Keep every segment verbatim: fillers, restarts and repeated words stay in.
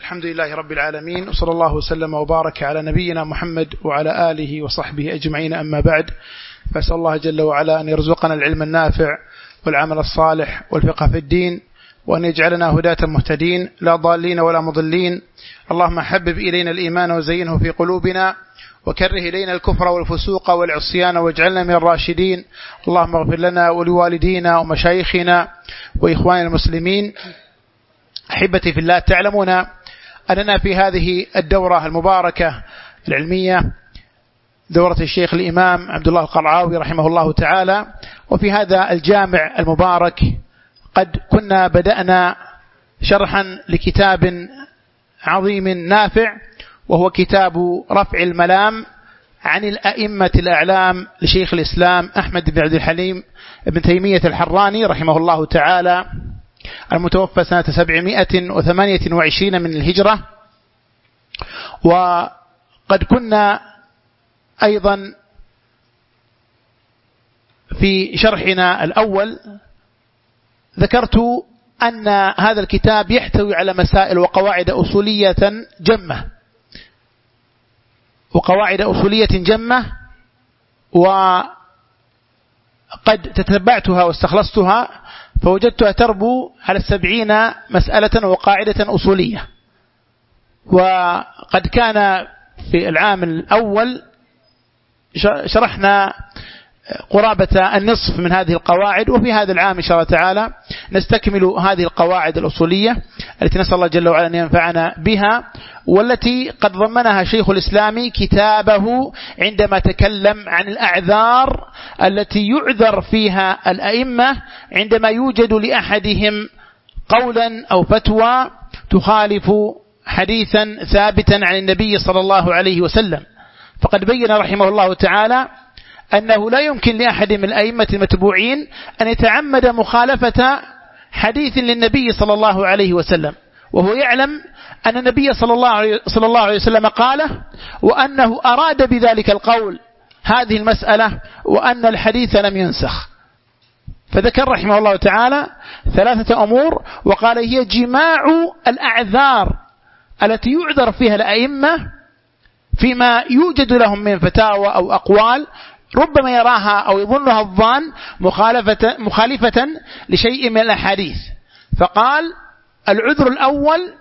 الحمد لله رب العالمين، وصلى الله وسلم وبارك على نبينا محمد وعلى آله وصحبه أجمعين. أما بعد، فأسأل الله جل وعلا أن يرزقنا العلم النافع والعمل الصالح والفقه في الدين، وأن يجعلنا هداة مهتدين لا ضالين ولا مضلين. اللهم حبب إلينا الإيمان وزينه في قلوبنا، وكره إلينا الكفر والفسوق والعصيان واجعلنا من الراشدين. اللهم اغفر لنا ولوالدينا ومشايخنا وإخوان المسلمين. أحبتي في الله، تعلمون أننا في هذه الدورة المباركة العلمية، دورة الشيخ الإمام عبد الله القرعاوي رحمه الله تعالى، وفي هذا الجامع المبارك قد كنا بدأنا شرحا لكتاب عظيم نافع، وهو كتاب رفع الملام عن الأئمة الأعلام لشيخ الإسلام أحمد بن عبد الحليم بن تيمية الحراني رحمه الله تعالى، المتوفى سنة سبعمائة وثمانية وعشرين من الهجرة. وقد كنا أيضا في شرحنا الأول ذكرت أن هذا الكتاب يحتوي على مسائل وقواعد أصولية جمة وقواعد أصولية جمة وقد تتبعتها واستخلصتها، فوجدتها تربو على السبعين مسألة وقاعدة أصولية. وقد كان في العام الأول شرحنا قرابة النصف من هذه القواعد، وفي هذا العام إن شاء الله تعالى نستكمل هذه القواعد الأصولية التي نسأل الله جل وعلا أن ينفعنا بها، والتي قد ضمنها شيخ الإسلام كتابه عندما تكلم عن الأعذار التي يعذر فيها الأئمة عندما يوجد لأحدهم قولا أو فتوى تخالف حديثا ثابتا عن النبي صلى الله عليه وسلم. فقد بين رحمه الله تعالى أنه لا يمكن لأحد من الأئمة المتبوعين أن يتعمد مخالفة حديث للنبي صلى الله عليه وسلم، وهو يعلم أن النبي صلى الله عليه وسلم قاله، وأنه أراد بذلك القول هذه المسألة، وأن الحديث لم ينسخ. فذكر رحمه الله تعالى ثلاثة أمور، وقال هي جماع الأعذار التي يعذر فيها الأئمة فيما يوجد لهم من فتاوى أو أقوال ربما يراها أو يظنها الظان مخالفة, مخالفة لشيء من الأحاديث. فقال العذر الأول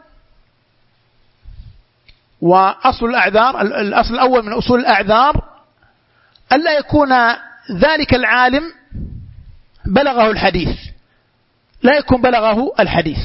وأصل الأعذار، الأصل الأول من أصول الأعذار ألا يكون ذلك العالم بلغه الحديث، لا يكون بلغه الحديث،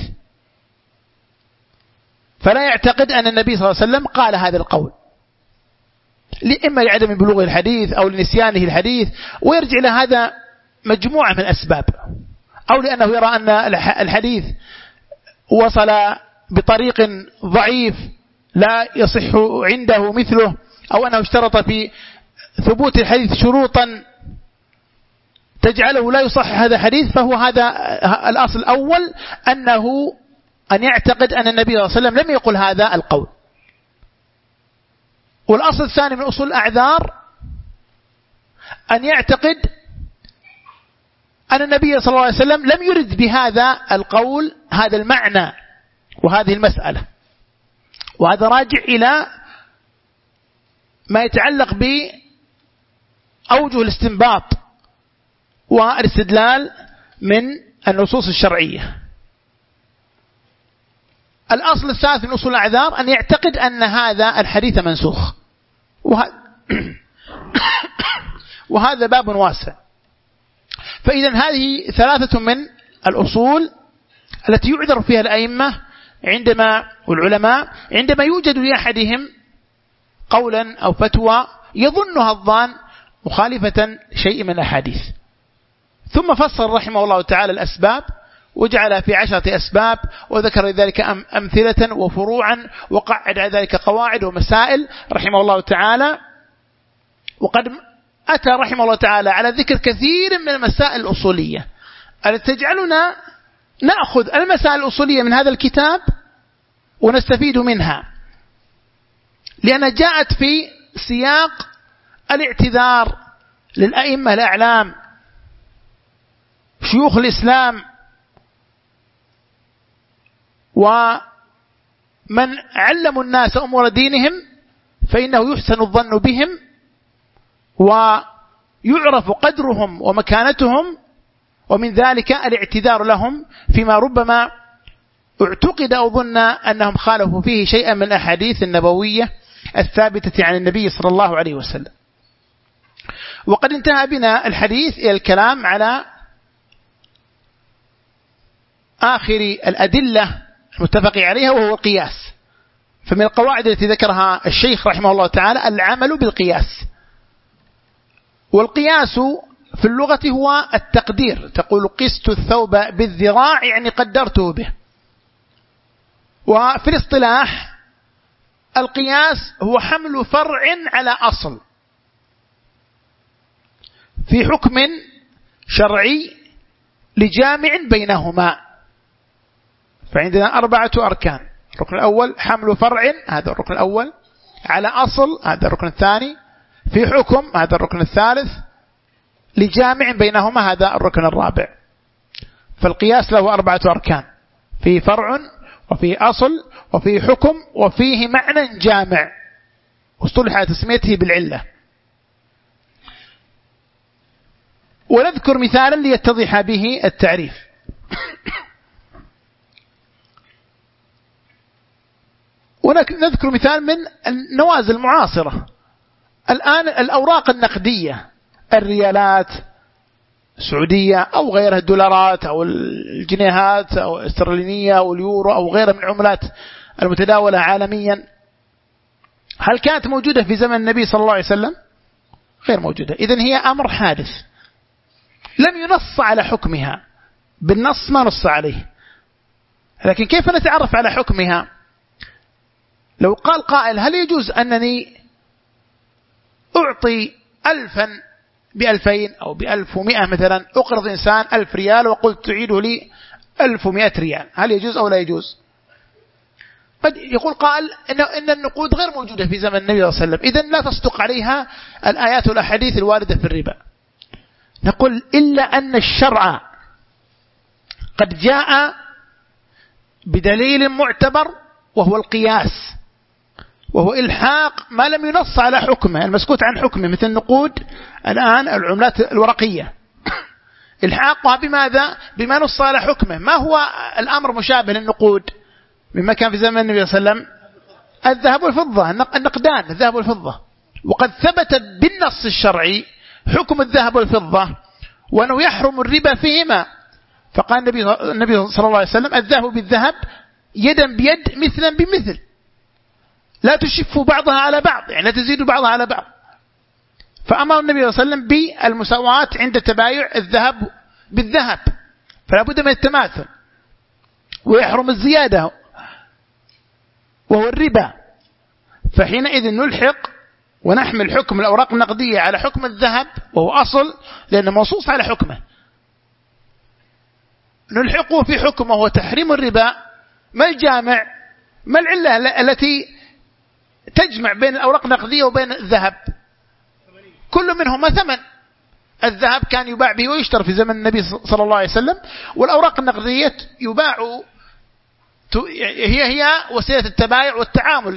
فلا يعتقد أن النبي صلى الله عليه وسلم قال هذا القول، إما لعدم بلوغ الحديث أو لنسيانه الحديث، ويرجع إلى هذا مجموعة من الأسباب، أو لأنه يرى أن الحديث وصل بطريق ضعيف لا يصح عنده مثله، أو أنه اشترط في ثبوت الحديث شروطا تجعله لا يصح هذا الحديث. فهو هذا الأصل الأول، أنه أن يعتقد أن النبي صلى الله عليه وسلم لم يقل هذا القول. والأصل الثاني من أصول الأعذار أن يعتقد أن النبي صلى الله عليه وسلم لم يرد بهذا القول هذا المعنى وهذه المسألة، وهذا راجع إلى ما يتعلق بأوجه الاستنباط والاستدلال من النصوص الشرعية. الأصل الثالث من أصول الأعذار أن يعتقد أن هذا الحديث منسوخ، وهذا باب واسع. فإذا هذه ثلاثة من الأصول التي يعذر فيها الأئمة عندما والعلماء عندما يوجد لأحدهم قولا أو فتوى يظنها الظان مخالفة شيء من الأحاديث. ثم فصل رحمه الله تعالى الأسباب، وجعل في عشرة أسباب، وذكر ذلك أمثلة وفروعا، وقعد على ذلك قواعد ومسائل رحمه الله تعالى. وقد أتى رحمه الله تعالى على ذكر كثير من المسائل الأصولية التي تجعلنا نأخذ المسائل الأصولية من هذا الكتاب ونستفيد منها، لأنها جاءت في سياق الاعتذار للأئمة الأعلام شيوخ الإسلام من علموا الناس أمور دينهم فإنه يحسن الظن بهم ويعرف قدرهم ومكانتهم، ومن ذلك الاعتذار لهم فيما ربما اعتقد أو ظن أنهم خالفوا فيه شيئا من الأحاديث النبوية الثابتة عن النبي صلى الله عليه وسلم. وقد انتهى بنا الحديث إلى الكلام على آخر الأدلة المتفق عليها وهو القياس. فمن القواعد التي ذكرها الشيخ رحمه الله تعالى العمل بالقياس. والقياس في اللغة هو التقدير، تقول قست الثوب بالذراع يعني قدرته به. وفي الاصطلاح القياس هو حمل فرع على أصل في حكم شرعي لجامع بينهما. فعندنا أربعة أركان: الركن الأول حمل فرع، هذا الركن الأول، على أصل، هذا الركن الثاني، في حكم، هذا الركن الثالث، لجامع بينهما، هذا الركن الرابع. فالقياس له أربعة أركان: فيه فرع وفيه أصل وفيه حكم وفيه معنى جامع، واصطلح على تسميته بالعلة. ونذكر مثالا ليتضح به التعريف. ونذكر مثال من النوازل المعاصرة الآن: الأوراق النقدية، الريالات السعودية أو غيرها، الدولارات أو الجنيهات أو الاسترلينية أو اليورو أو غيرها من العملات المتداولة عالميا، هل كانت موجودة في زمن النبي صلى الله عليه وسلم؟ غير موجودة. إذن هي أمر حادث لم ينص على حكمها، بالنص ما نص عليه. لكن كيف نتعرف على حكمها؟ لو قال قائل: هل يجوز أنني أعطي ألفا بألفين أو بألف ومئة مثلا، أقرض إنسان ألف ريال وقلت تعيده لي ألف ومئة ريال، هل يجوز أو لا يجوز؟ قد يقول قائل إن, إن النقود غير موجودة في زمن النبي صلى الله عليه وسلم، إذن لا تصدق عليها الآيات والأحاديث الواردة في الربا. نقول: إلا أن الشرع قد جاء بدليل معتبر وهو القياس، وهو إلحاق ما لم ينص على حكمه، المسكوت عن حكمه، مثل النقود الآن العملات الورقية، إلحاقها بماذا؟ بما نص على حكمه. ما هو الأمر مشابه للنقود مما كان في زمن النبي صلى الله عليه وسلم؟ الذهب والفضة، النقدان، الذهب والفضة. وقد ثبت بالنص الشرعي حكم الذهب والفضة وأنه يحرم الربا فيهما. فقال النبي, النبي صلى الله عليه وسلم: الذهب بالذهب يدا بيد مثلا بمثل، لا تشفوا بعضها على بعض، يعني لا تزيدوا بعضها على بعض. فأمر النبي صلى الله عليه وسلم بالمساواة عند تبايع الذهب بالذهب، فلا بد من التماثل. ويحرم الزيادة وهو الربا. فحينئذ نلحق ونحمل حكم الأوراق النقدية على حكم الذهب وهو أصل، لأنه منصوص على حكمه، نلحقه في حكمه وهو تحريم الربا. ما الجامع؟ ما العلة التي تجمع بين الأوراق النقدية وبين الذهب؟ كل منهما ثمن. الذهب كان يباع به ويشترى في زمن النبي صلى الله عليه وسلم، والأوراق النقدية يباع، هي هي وسيلة التبايع والتعامل.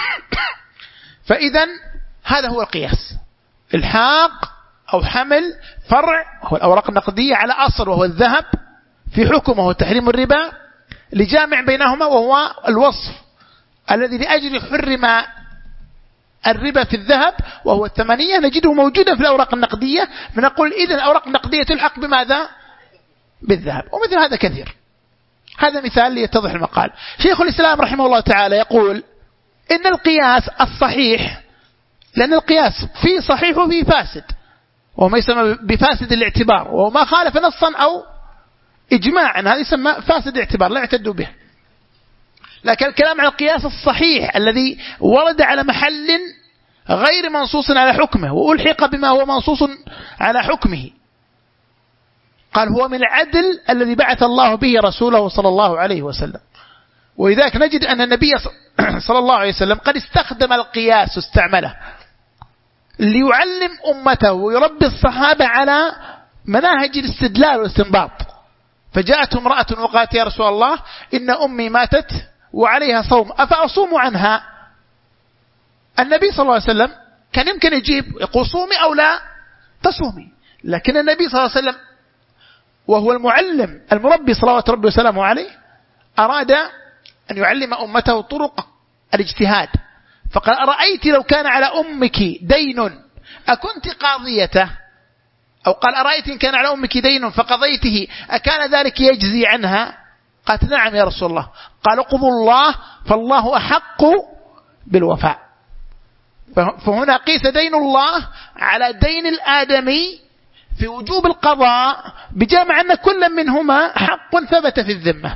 فإذا هذا هو القياس: الحاق أو حمل فرع وهو الأوراق النقدية على أصل وهو الذهب في حكمه وهو تحريم الربا، لجامع بينهما وهو الوصف الذي لأجل حرم الربا في الذهب وهو الثمنية، نجده موجودا في الأوراق النقدية. فنقول إذن الأوراق النقدية تلحق بماذا؟ بالذهب. ومثل هذا كثير. هذا مثال ليتضح المقال. شيخ الإسلام رحمه الله تعالى يقول إن القياس الصحيح، لأن القياس فيه صحيح وفيه فاسد، وما يسمى بفاسد الاعتبار، وما خالف نصا أو إجماعا، هذا يسمى فاسد الاعتبار لا يعتد به. لكن الكلام عن القياس الصحيح الذي ورد على محل غير منصوص على حكمه وألحق بما هو منصوص على حكمه، قال هو من العدل الذي بعث الله به رسوله صلى الله عليه وسلم. ولذلك نجد أن النبي صلى الله عليه وسلم قد استخدم القياس، استعمله ليعلم أمته ويربي الصحابة على مناهج الاستدلال والاستنباط. فجاءت امرأة وقالت: يا رسول الله إن أمي ماتت وعليها صوم أفأصوم عنها؟ النبي صلى الله عليه وسلم كان يمكن يجيب يقول صومي أو لا تصومي، لكن النبي صلى الله عليه وسلم وهو المعلم المربي صلوات ربي وسلامه عليه أراد أن يعلم أمته طرق الاجتهاد، فقال أرأيت لو كان على أمك دين أكنت قاضيته؟ أو قال أرأيت إن كان على أمك دين فقضيته أكان ذلك يجزي عنها؟ قالت نعم يا رسول الله. قال اقضوا الله فالله أحق بالوفاء. فهنا قيس دين الله على دين الآدمي في وجوب القضاء بجامع أن كل منهما حق ثبت في الذمة.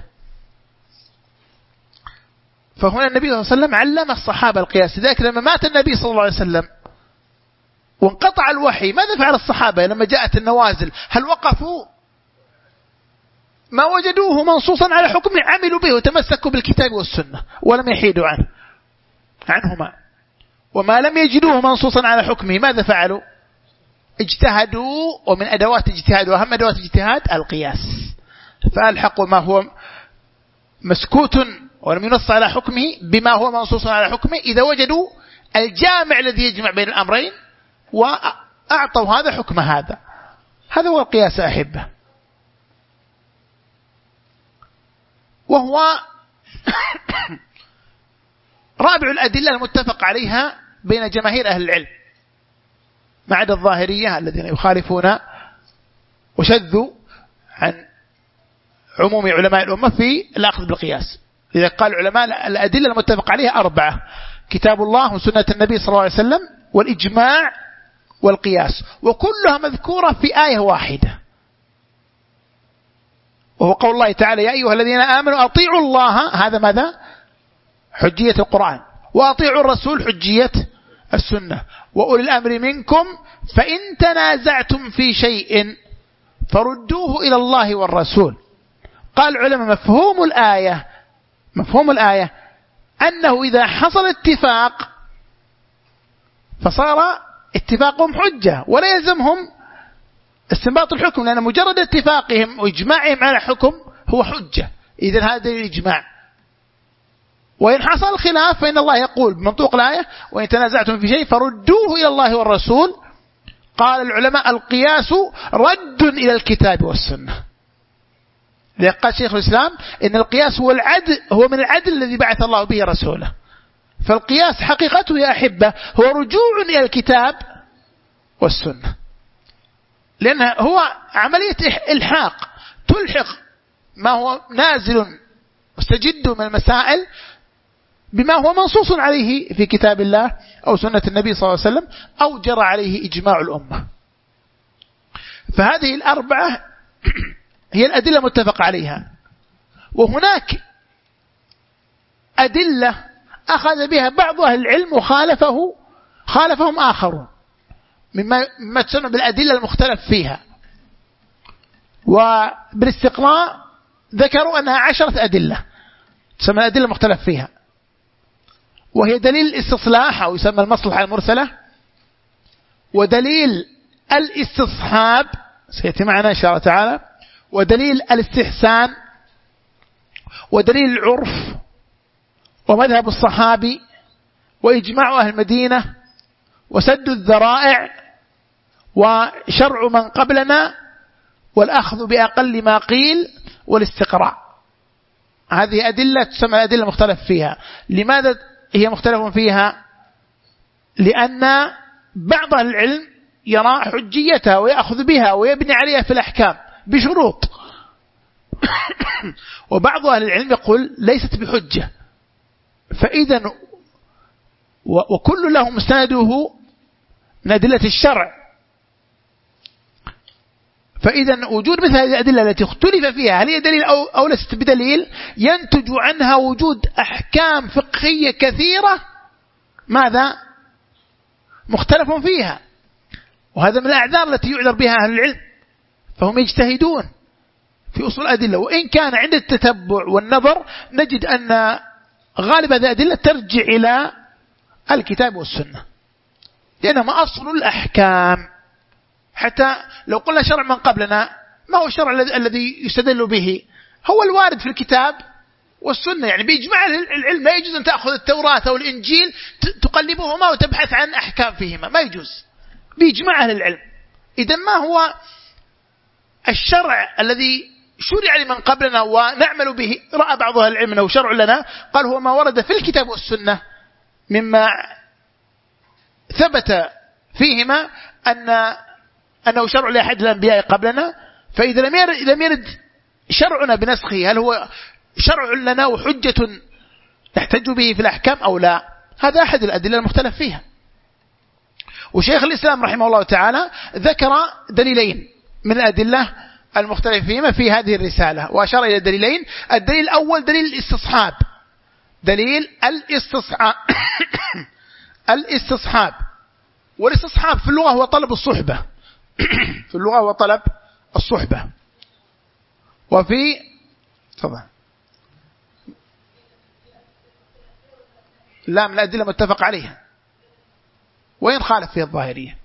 فهنا النبي صلى الله عليه وسلم علم الصحابة القياس. ذلك لما مات النبي صلى الله عليه وسلم وانقطع الوحي ماذا فعل الصحابة لما جاءت النوازل؟ هل وقفوا؟ ما وجدوه منصوصا على حكمه عملوا به وتمسكوا بالكتاب والسنة ولم يحيدوا عنه عنهما. وما لم يجدوه منصوصا على حكمه ماذا فعلوا؟ اجتهدوا. ومن أدوات اجتهاد وأهم أدوات اجتهاد القياس، فألحقوا ما هو مسكوت ولم ينص على حكمه بما هو منصوص على حكمه إذا وجدوا الجامع الذي يجمع بين الأمرين وأعطوا هذا حكم هذا. هذا هو القياس أحبه، وهو رابع الأدلة المتفق عليها بين جماهير أهل العلم ما عدا الظاهرية الذين يخالفون وشذوا عن عموم علماء الأمة في الأخذ بالقياس. إذا قال العلماء الأدلة المتفق عليها أربعة: كتاب الله وسنة النبي صلى الله عليه وسلم والإجماع والقياس، وكلها مذكورة في آية واحدة، وهو قول الله تعالى: يا أيها الذين آمنوا أطيعوا الله، هذا ماذا؟ حجية القرآن، وأطيعوا الرسول حجية السنة، وأولي الأمر منكم فإن تنازعتم في شيء فردوه إلى الله والرسول. قال العلماء مفهوم الآية مفهوم الآية أنه إذا حصل اتفاق فصار اتفاقهم حجة ولا يلزمهم استنباط الحكم، لأن مجرد اتفاقهم وإجماعهم على حكم هو حجة. إذن هذا الإجماع. وإن حصل خلاف فإن الله يقول بمنطوق الآية: وإن تنازعتم في شيء فردوه إلى الله والرسول. قال العلماء القياس رد إلى الكتاب والسنة. قال شيخ الإسلام إن القياس هو العدل، هو من العدل الذي بعث الله به رسوله. فالقياس حقيقته يا أحبة هو رجوع إلى الكتاب والسنة، لأن هو عملية إلحاق، تلحق ما هو نازل مستجد من المسائل بما هو منصوص عليه في كتاب الله أو سنة النبي صلى الله عليه وسلم أو جرى عليه إجماع الأمة. فهذه الأربعة هي الأدلة متفق عليها. وهناك أدلة أخذ بها بعض أهل العلم وخالفه خالفهم آخرون مما, مما تسمى بالأدلة المختلف فيها. وبالاستقراء ذكروا أنها عشرة أدلة تسمى الأدلة المختلف فيها، وهي دليل الاستصلاح أو يسمى المصلحة المرسلة، ودليل الاستصحاب سيأتي معنا إن شاء الله تعالى، ودليل الاستحسان، ودليل العرف، ومذهب الصحابي، وإجماع أهل المدينة، وسد الذرائع، وشرع من قبلنا، والأخذ بأقل ما قيل، والاستقراء. هذه أدلة تسمى الأدلة المختلف فيها. لماذا هي مختلف فيها؟ لأن بعض العلم يرى حجيتها ويأخذ بها ويبني عليها في الأحكام بشروط، وبعض أهل العلم يقول ليست بحجة. فإذا وكل له مستنده من أدلة الشرع. فإذا وجود مثل هذه الأدلة التي اختلف فيها هل هي دليل أو, أو لست بدليل، ينتج عنها وجود أحكام فقهية كثيرة ماذا مختلف فيها. وهذا من الأعذار التي يعذر بها أهل العلم، فهم يجتهدون في أصول الأدلة. وإن كان عند التتبع والنظر نجد أن غالب هذه الأدلة ترجع إلى الكتاب والسنة، لأنها أصل الأحكام. حتى لو قلنا شرع من قبلنا، ما هو الشرع الذي يستدل به؟ هو الوارد في الكتاب والسنة، يعني بإجماع العلم لا يجوز أن تأخذ التوراة أو الإنجيل تقلبهما وتبحث عن أحكام فيهما، ما يجوز بإجماع أهل العلم. إذن ما هو الشرع الذي شرع لمن قبلنا ونعمل به؟ رأى بعض أهل العلم أنه شرع لنا، قال هو ما ورد في الكتاب والسنة مما ثبت فيهما أن أنه شرع لأحد الأنبياء قبلنا. فإذا لم يرد, لم يرد شرعنا بنسخه، هل هو شرع لنا وحجة نحتج به في الأحكام أو لا؟ هذا أحد الأدلة المختلف فيها. وشيخ الإسلام رحمه الله تعالى ذكر دليلين من الأدلة المختلف فيهما في هذه الرسالة، وأشار إلى دليلين. الدليل الأول دليل الاستصحاب، دليل الاستصحاب الاستصحاب والاستصحاب في اللغة هو طلب الصحبة في اللغة هو طلب الصحبة. وفي تفضل لا من الأدلة متفق عليها، وين خالف فيها الظاهرية؟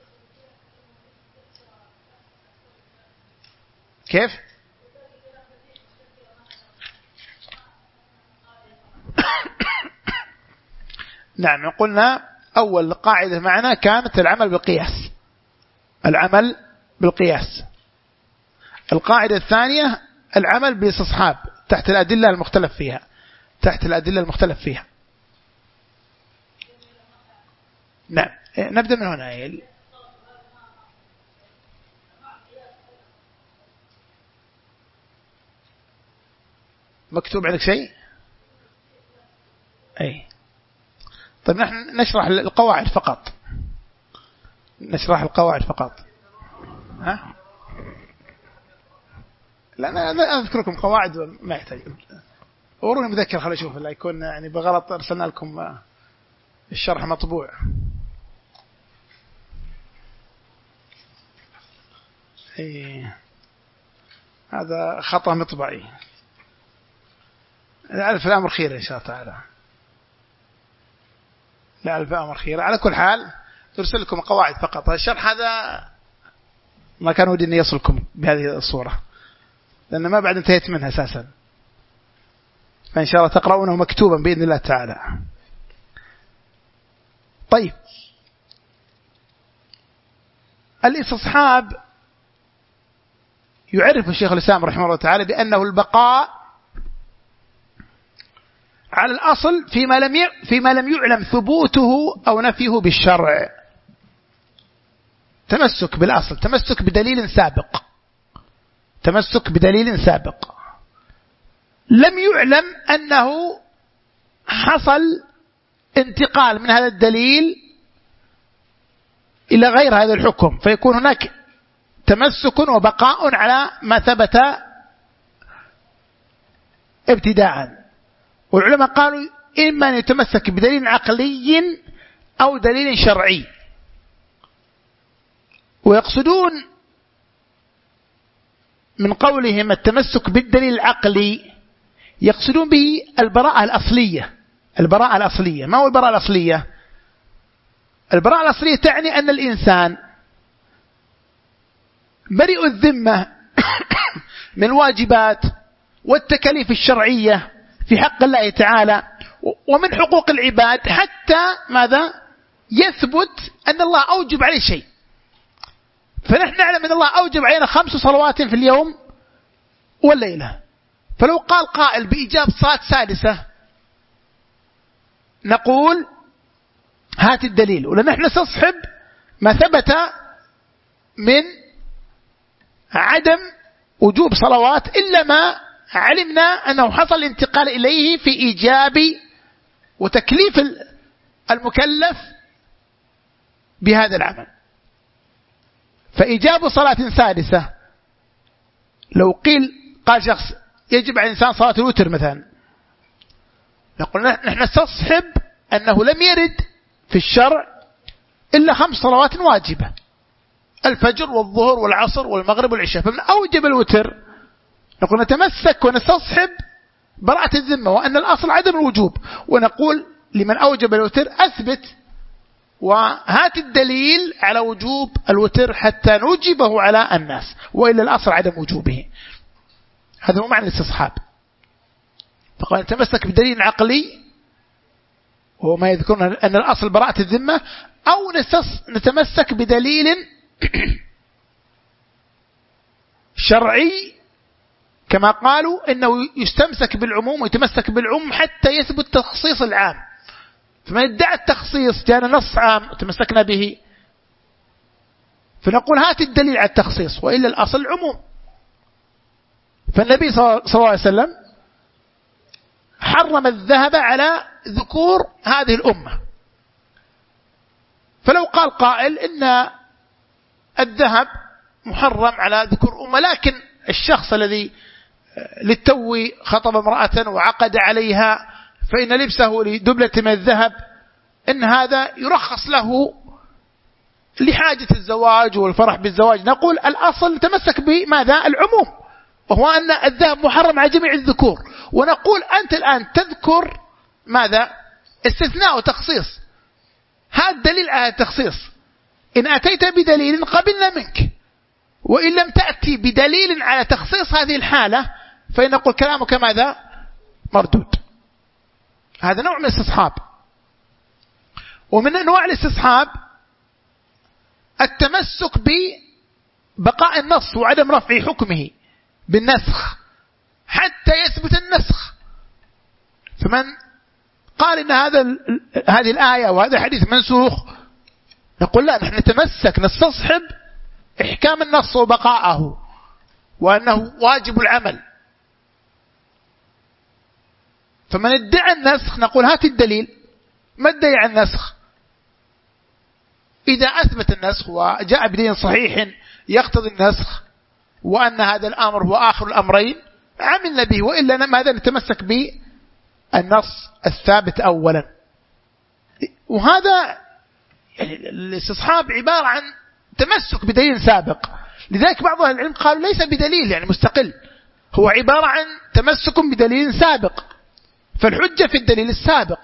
كيف؟ نعم، قلنا أول قاعدة معنا كانت العمل بالقياس، العمل بالقياس. القاعدة الثانية العمل بالاستصحاب تحت الأدلة المختلف فيها، تحت الأدلة المختلف فيها. نعم، نبدأ من هنا. مكتوب عندك شيء؟ أي طيب، نحن نشرح القواعد فقط، نشرح القواعد فقط. ها؟ لا أنا أذكركم قواعد ما يحتاج. وروني مذكر خلي أشوف، لا يكون يعني بغلط أرسلنا لكم الشرح مطبوع. إيه. هذا خطأ مطبعي. الألف الأمر خير إن شاء الله تعالى، الألف الأمر خير. على كل حال ترسل لكم قواعد فقط. الشرح هذا ما كان ودي أن يصلكم بهذه الصورة، لأن ما بعد انتهيت منها أساسا، فإن شاء الله تقرؤونه مكتوبا بإذن الله تعالى. طيب، الاستصحاب يعرف الشيخ الإسلام رحمه الله تعالى بأنه البقاء على الأصل فيما لم فيما لم يعلم ثبوته أو نفيه بالشرع. تمسك بالأصل، تمسك بدليل سابق، تمسك بدليل سابق لم يعلم أنه حصل انتقال من هذا الدليل إلى غير هذا الحكم، فيكون هناك تمسك وبقاء على ما ثبت ابتداء. والعلماء قالوا إما أن يتمسك بدليل عقلي أو دليل شرعي، ويقصدون من قولهم التمسك بالدليل العقلي يقصدون به البراءة الأصلية. البراءة الأصلية، ما هو البراءة الأصلية؟ البراءة الأصلية تعني أن الإنسان بريء الذمة من الواجبات والتكاليف الشرعية في حق الله تعالى ومن حقوق العباد، حتى ماذا؟ يثبت أن الله أوجب عليه شيء. فنحن نعلم أن الله أوجب علينا خمس صلوات في اليوم والليلة، فلو قال قائل بإيجاب صلاة سادسة نقول هات الدليل، ولن نحن نستصحب ما ثبت من عدم وجوب صلوات إلا ما علمنا أنه حصل انتقال إليه في إيجاب وتكليف المكلف بهذا العمل. فإيجاب صلاة سادسة لو قيل قال شخص يجب على الإنسان صلاة الوتر مثلا، نقول نحن نستصحب أنه لم يرد في الشرع إلا خمس صلوات واجبة، الفجر والظهر والعصر والمغرب والعشاء، فمن أوجب الوتر نقول نتمسك ونستصحب براءة الذمة وأن الأصل عدم الوجوب، ونقول لمن أوجب الوتر أثبت وهات الدليل على وجوب الوتر حتى نوجبه على الناس، وإلا الأصل عدم وجوبه. هذا هو معنى الاستصحاب. نقول نتمسك بدليل عقلي وهو ما يذكرنا أن الأصل براءة الذمة، أو نتمسك بدليل شرعي كما قالوا إنه يستمسك بالعموم ويتمسك بالعموم حتى يثبت تخصيص العام. فمن ادعى التخصيص جاءنا نص عام تمسكنا به، فنقول هات الدليل على التخصيص، وإلا الأصل العموم. فالنبي صلى الله عليه وسلم حرم الذهب على ذكور هذه الأمة، فلو قال قائل إن الذهب محرم على ذكور أمة، لكن الشخص الذي للتو خطب امرأة وعقد عليها فإن لبسه لدبلة من الذهب إن هذا يرخص له لحاجة الزواج والفرح بالزواج، نقول الأصل تمسك بماذا؟ العموم، وهو أن الذهب محرم على جميع الذكور. ونقول أنت الآن تذكر ماذا؟ استثناء وتخصيص، هذا الدليل على التخصيص. إن أتيت بدليل قبلنا منك، وإن لم تأتي بدليل على تخصيص هذه الحالة فإن نقول كلامك ماذا؟ مردود. هذا نوع من الاستصحاب. ومن أنواع الاستصحاب التمسك ببقاء النص وعدم رفع حكمه بالنسخ حتى يثبت النسخ. فمن قال إن هذا هذه الآية وهذا الحديث منسوخ، نقول لا، نحن نتمسك نستصحب إحكام النص وبقاءه وأنه واجب العمل. فمن ادعى النسخ نقول هات الدليل، ما ادعى النسخ. إذا أثبت النسخ وجاء بدليل صحيح يقتضي النسخ وأن هذا الأمر هو آخر الأمرين عملنا به، وإلا ماذا؟ نتمسك بالنص الثابت أولا. وهذا يعني الاستصحاب عبارة عن تمسك بدليل سابق. لذلك بعض أهل العلم قالوا ليس بدليل يعني مستقل، هو عبارة عن تمسك بدليل سابق، فالحجة في الدليل السابق.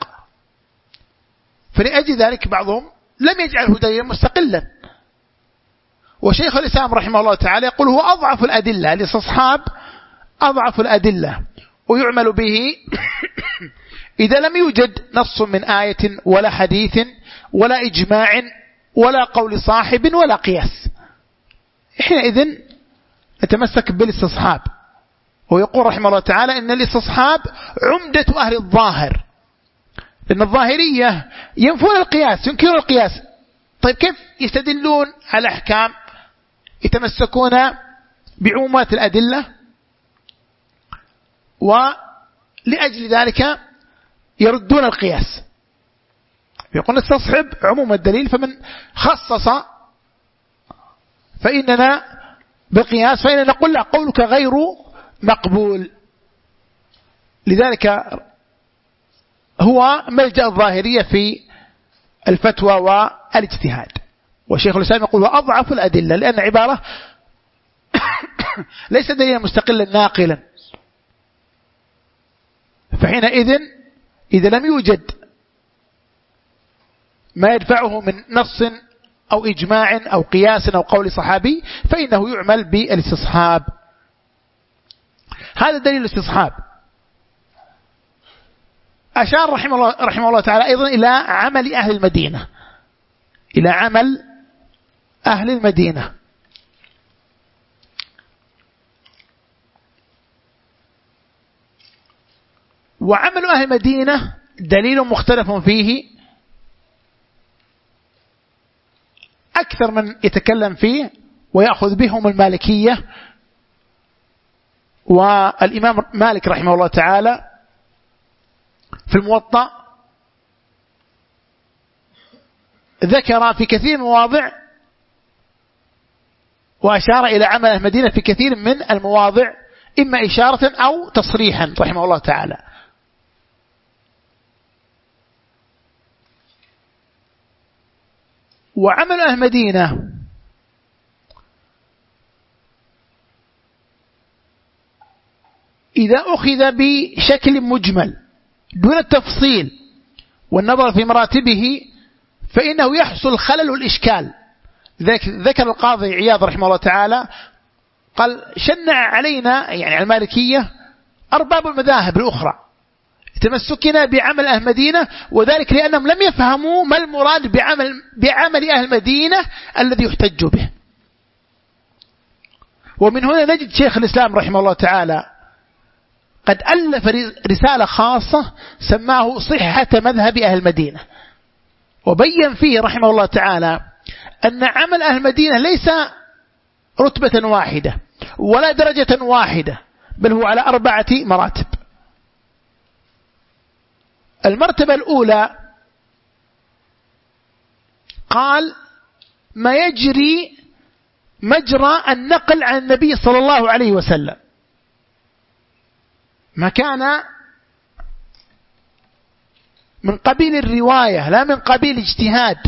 فلأجل ذلك بعضهم لم يجعله دليلا مستقلا. وشيخ الإسلام رحمه الله تعالى يقول هو أضعف الأدلة، الاستصحاب أضعف الأدلة، ويعمل به إذا لم يوجد نص من آية ولا حديث ولا إجماع ولا قول صاحب ولا قياس، حينئذ نتمسك بالاستصحاب. ويقول رحمه الله تعالى إن الاستصحاب عمدة أهل الظاهر، لأن الظاهرية ينفون القياس، ينكرون القياس. طيب كيف يستدلون على أحكام؟ يتمسكون بعمومات الأدلة، ولأجل ذلك يردون القياس. يقول نستصحب عموم الدليل، فمن خصص فإننا بالقياس فإننا نقول لا، قولك غير مقبول. لذلك هو ملجأ الظاهرية في الفتوى والاجتهاد. وشيخ الإسلام يقول هو أضعف الأدلة، لأن عبارة ليس دليلا مستقلا ناقلا. فحينئذ إذا لم يوجد ما يدفعه من نص أو إجماع أو قياس أو قول صحابي فإنه يعمل بالاستصحاب. هذا دليل الاستصحاب. أشار رحمه الله, رحمه الله تعالى أيضا إلى عمل أهل المدينة، إلى عمل أهل المدينة. وعمل أهل المدينة دليل مختلف فيه، أكثر من يتكلم فيه ويأخذ بهم المالكية. والإمام مالك رحمه الله تعالى في الموطأ ذكر في كثير من المواضع وأشار إلى عمل المدينة في كثير من المواضع، إما إشارة أو تصريحا رحمه الله تعالى. وعمل أهل المدينة إذا أخذ بشكل مجمل دون التفصيل والنظر في مراتبه فإنه يحصل خلل والإشكال. ذكر القاضي عياض رحمه الله تعالى قال شنع علينا يعني المالكية أرباب المذاهب الأخرى تمسكنا بعمل أهل المدينة، وذلك لأنهم لم يفهموا ما المراد بعمل, بعمل أهل المدينة الذي يحتج به. ومن هنا نجد شيخ الإسلام رحمه الله تعالى قد ألف رسالة خاصة سماه صحة مذهب أهل المدينة، وبين فيه رحمه الله تعالى أن عمل أهل المدينة ليس رتبة واحدة ولا درجة واحدة، بل هو على أربعة مراتب. المرتبة الأولى قال ما يجري مجرى النقل عن النبي صلى الله عليه وسلم، ما كان من قبيل الرواية لا من قبيل اجتهاد،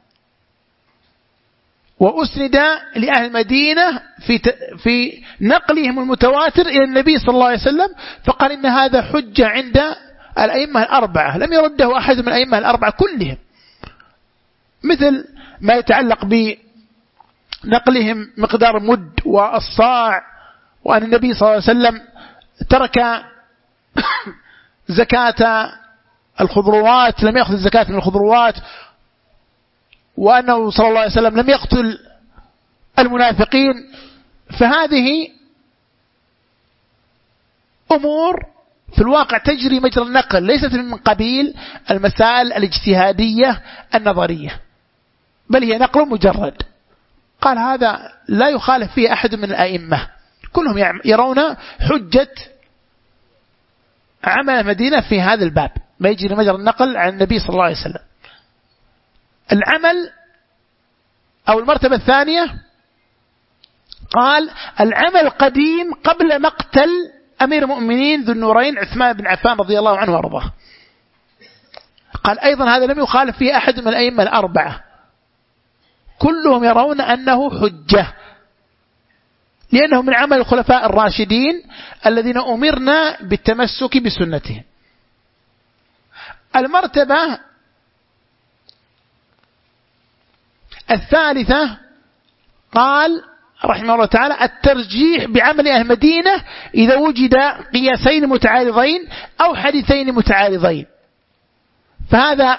وأسند لأهل المدينة في في نقلهم المتواتر إلى النبي صلى الله عليه وسلم، فقال إن هذا حجة عند الأئمة الأربعة لم يرده أحد من الأئمة الأربعة كلهم، مثل ما يتعلق بنقلهم مقدار مد والصاع، وأن النبي صلى الله عليه وسلم ترك زكاة الخضروات، لم يأخذ الزكاة من الخضروات، وأنه صلى الله عليه وسلم لم يقتل المنافقين. فهذه أمور في الواقع تجري مجرى النقل، ليست من قبيل المسائل الاجتهادية النظرية، بل هي نقل مجرد. قال هذا لا يخالف فيه أحد من الأئمة، كلهم يرون حجة عمل المدينة في هذا الباب، ما يجري مجرى النقل عن النبي صلى الله عليه وسلم. العمل أو المرتبة الثانية قال العمل القديم قبل مقتل أمير المؤمنين ذو النورين عثمان بن عفان رضي الله عنه وارضاه. قال أيضا هذا لم يخالف فيه أحد من الأئمة الأربعة، كلهم يرون أنه حجة، لأنه من عمل الخلفاء الراشدين الذين أمرنا بالتمسك بسنتهم. المرتبة الثالثة قال رحمه الله تعالى الترجيح بعمل أهل المدينة إذا وجد قياسين متعارضين أو حديثين متعارضين، فهذا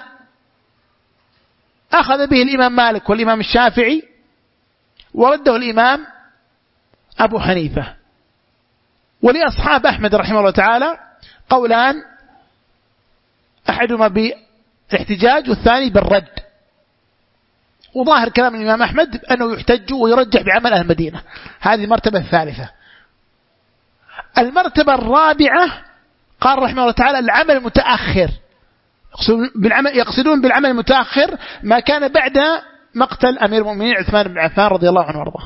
أخذ به الإمام مالك والإمام الشافعي، ورده الإمام أبو حنيفة. ولأصحاب أحمد رحمه الله تعالى قولان، أحدهما بالاحتجاج والثاني بالرد، وظاهر كلام الإمام أحمد أنه يحتج ويرجح بعمل أهل المدينة. هذه المرتبة الثالثة. المرتبة الرابعة قال رحمه الله تعالى العمل المتأخر، يقصدون بالعمل المتأخر ما كان بعد مقتل أمير المؤمنين عثمان بن عفان رضي الله عنه وارضاه.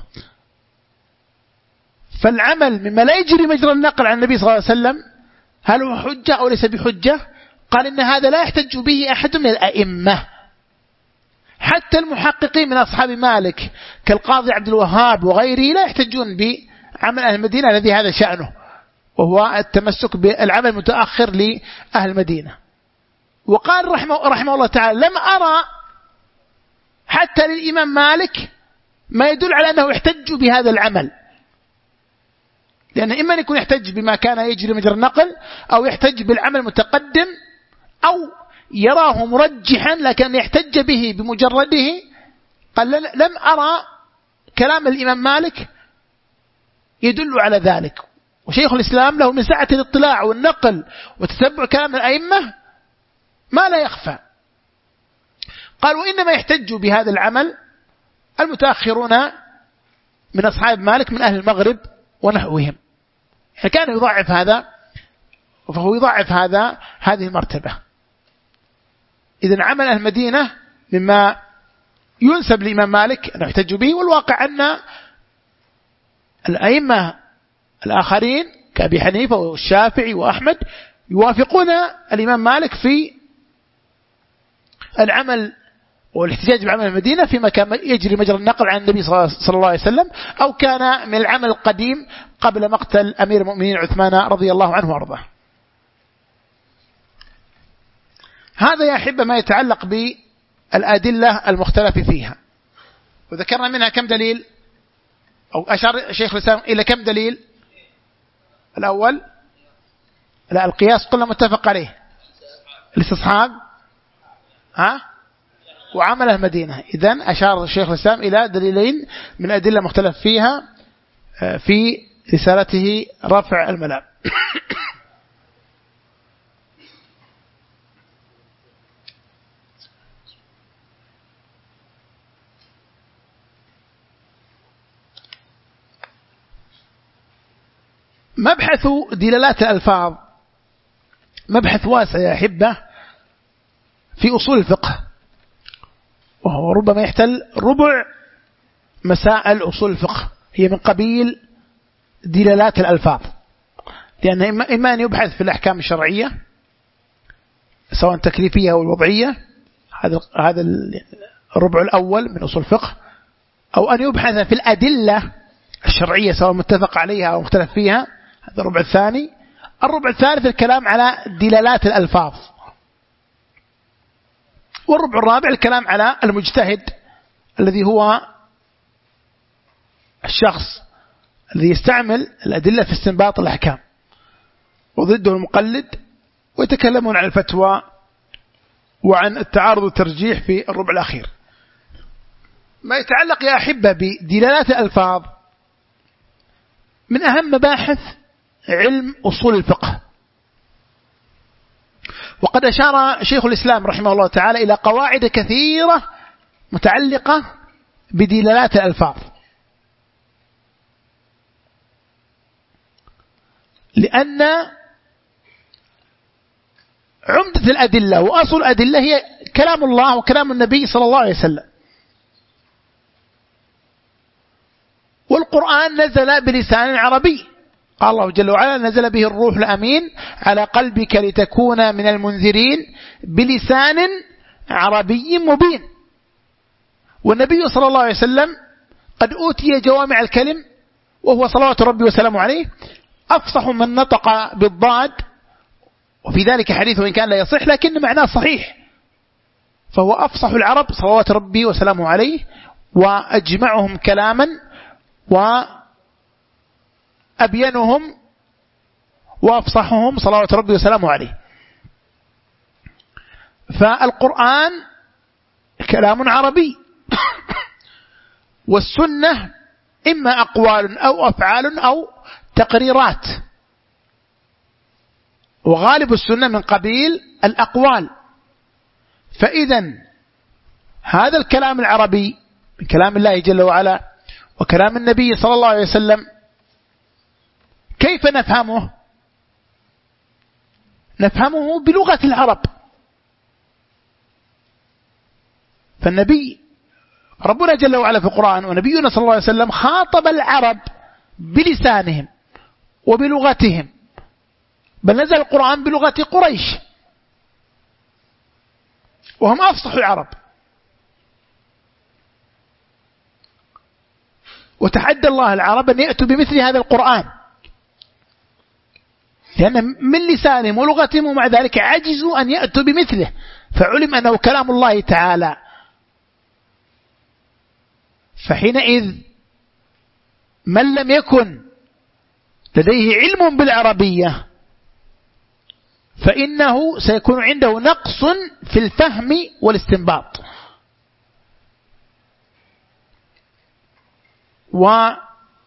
فالعمل مما لا يجري مجرى النقل عن النبي صلى الله عليه وسلم هل هو حجة أو ليس بحجة؟ قال إن هذا لا يحتج به أحد من الأئمة، حتى المحققين من أصحاب مالك كالقاضي عبد الوهاب وغيره لا يحتجون بعمل أهل المدينة الذي هذا شأنه، وهو التمسك بالعمل المتأخر لأهل المدينة. وقال رحمه, رحمه الله تعالى لم أرى حتى للإمام مالك ما يدل على أنه يحتج بهذا العمل، لأن إما أن يكون يحتج بما كان يجري مجرى النقل، أو يحتج بالعمل المتقدم، أو يراه مرجحا لكن يحتج به بمجرده. قال لم أرى كلام الإمام مالك يدل على ذلك، وشيخ الإسلام له من سعة الاطلاع والنقل وتتبع كلام الأئمة ما لا يخفى. قال وإنما يحتج بهذا العمل المتأخرون من أصحاب مالك من أهل المغرب ونحوهم، كان يضاعف هذا فهو يضاعف هذا هذه المرتبة. إذن عمل أهل المدينة مما ينسب لإمام مالك أنه يحتج به، والواقع أن الأئمة الآخرين كأبي حنيفة والشافعي وأحمد يوافقون الإمام مالك في العمل والاحتجاج بعمل المدينة فيما كان يجري مجرى النقل عن النبي صلى الله عليه وسلم، أو كان من العمل القديم قبل مقتل أمير المؤمنين عثمان رضي الله عنه وارضاه. هذا يا أحبة ما يتعلق بالأدلة المختلف فيها، وذكرنا منها كم دليل، أو أشار شيخ الإسلام إلى كم دليل. الأول لا القياس قلنا متفق عليه، الاستصحاب ها وعمل المدينة. إذن أشار الشيخ الإسلام إلى دليلين من أدلة مختلف فيها في رسالته رفع الملام. مبحث دلالات الألفاظ مبحث واسع يا أحبة في أصول الفقه، وهو ربما يحتل ربع مسائل أصول الفقه، هي من قبيل دلالات الألفاظ، لأن إما أن يبحث في الأحكام الشرعية سواء تكليفية أو الوضعية، هذا هذا الربع الأول من أصول الفقه، أو أن يبحث في الأدلة الشرعية سواء متفق عليها أو مختلف فيها، هذا الربع الثاني. الربع الثالث الكلام على دلالات الألفاظ، والربع الرابع الكلام على المجتهد الذي هو الشخص الذي يستعمل الأدلة في استنباط الأحكام، وضده المقلد، ويتكلمون عن الفتوى وعن التعارض والترجيح في الربع الأخير. ما يتعلق يا أحبة بدلالات الألفاظ من أهم مباحث علم أصول الفقه، وقد أشار شيخ الإسلام رحمه الله تعالى إلى قواعد كثيرة متعلقة بدلالات الألفاظ، لأن عمدة الأدلة وأصل الأدلة هي كلام الله وكلام النبي صلى الله عليه وسلم، والقرآن نزل بلسان عربي، قال الله جل وعلا نزل به الروح الأمين على قلبك لتكون من المنذرين بلسان عربي مبين. والنبي صلى الله عليه وسلم قد أوتي جوامع الكلم، وهو صلوات ربي وسلامه عليه أفصح من نطق بالضاد، وفي ذلك حديث وإن كان لا يصح لكن معناه صحيح، فهو أفصح العرب صلوات ربي وسلامه عليه، وأجمعهم كلاما وأبينهم وأفصحهم صلوات ربي وسلامه عليه. فالقرآن كلام عربي، والسنة إما أقوال أو أفعال أو تقريرات، وغالب السنة من قبيل الأقوال. فإذا هذا الكلام العربي من كلام الله جل وعلا وكلام النبي صلى الله عليه وسلم كيف نفهمه؟ نفهمه بلغة العرب. فالنبي ربنا جل وعلا في القرآن ونبينا صلى الله عليه وسلم خاطب العرب بلسانهم وبلغتهم، بل نزل القرآن بلغة قريش وهم أفصح العرب، وتحدى الله العرب أن يأتوا بمثل هذا القرآن، لأن من لسانهم ولغتهم ومع ذلك عجزوا أن يأتوا بمثله، فعلم أنه كلام الله تعالى. فحينئذ من لم يكن لديه علم بالعربية فإنه سيكون عنده نقص في الفهم والاستنباط. وإذا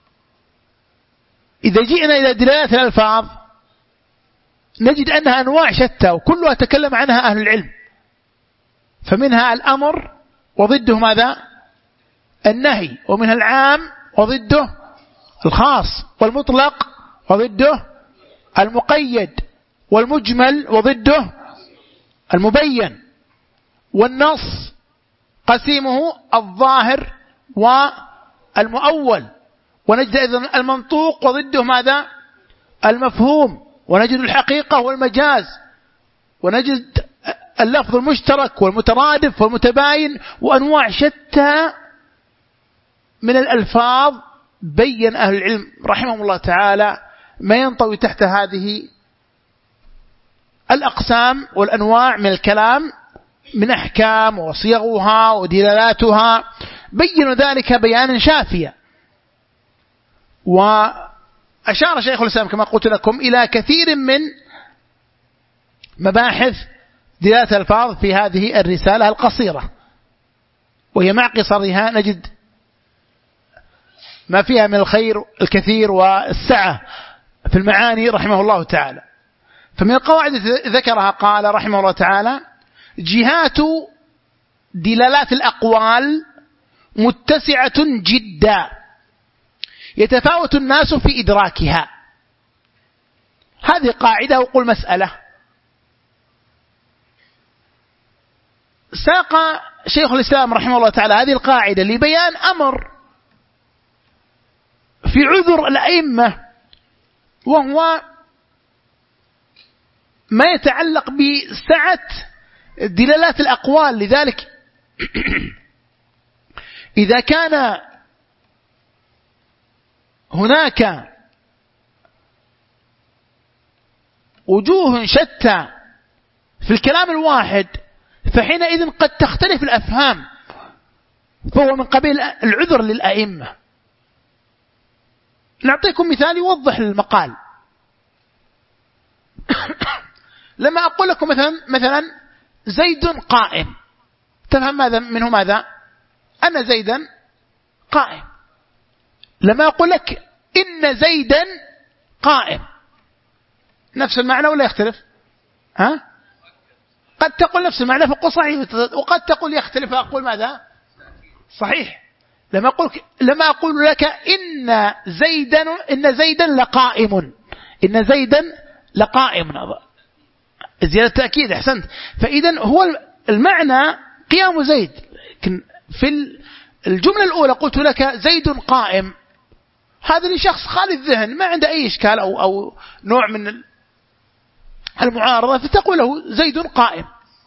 جئنا إلى دلالات الألفاظ نجد أنها أنواع شتى وكلها تكلم عنها أهل العلم، فمنها الأمر وضده ماذا؟ النهي، ومنها العام وضده الخاص، والمطلق وضده المقيد، والمجمل وضده المبين، والنص قسيمه الظاهر والمؤول، ونجد أيضا المنطوق وضده ماذا؟ المفهوم، ونجد الحقيقة والمجاز، ونجد اللفظ المشترك والمترادف والمتباين، وأنواع شتى من الألفاظ. بين أهل العلم رحمهم الله تعالى ما ينطوي تحت هذه الأقسام والأنواع من الكلام من أحكام وصيغها ودلالاتها، بينوا ذلك بيانا شافيا. وأشار شيخ الإسلام كما قلت لكم إلى كثير من مباحث دلالة الألفاظ في هذه الرسالة القصيرة، وهي مع قصرها نجد ما فيها من الخير الكثير والسعة في المعاني رحمه الله تعالى. فمن القواعد ذكرها قال رحمه الله تعالى: جهات دلالات الأقوال متسعة جدا يتفاوت الناس في إدراكها. هذه قاعدة وقل مسألة. ساق شيخ الإسلام رحمه الله تعالى هذه القاعدة لبيان أمر في عذر الأئمة، وهو ما يتعلق بسعة دلالات الأقوال. لذلك إذا كان هناك وجوه شتى في الكلام الواحد فحينئذ قد تختلف الأفهام، فهو من قبيل العذر للأئمة. نعطيكم مثال يوضح المقال. لما أقول لكم مثلا مثلا زيد قائم، تفهم ماذا منه ماذا؟ أن زيدا قائم. لما أقول لك إن زيدا قائم، نفس المعنى ولا يختلف؟ ها؟ قد تقول نفس المعنى فقل صحيح، وقد تقول يختلف فأقول ماذا؟ صحيح. لما أقول لما أقول لك إن زيدا إن زيدا لقائم، إن زيدا لقائم، زيادة تأكيد. أحسنت. فإذا هو المعنى قيام زيد. في الجملة الأولى قلت لك زيد قائم، هذا لشخص خالي الذهن ما عنده أي إشكال أو أو نوع من المعارضة، فتقول له زيد قائم،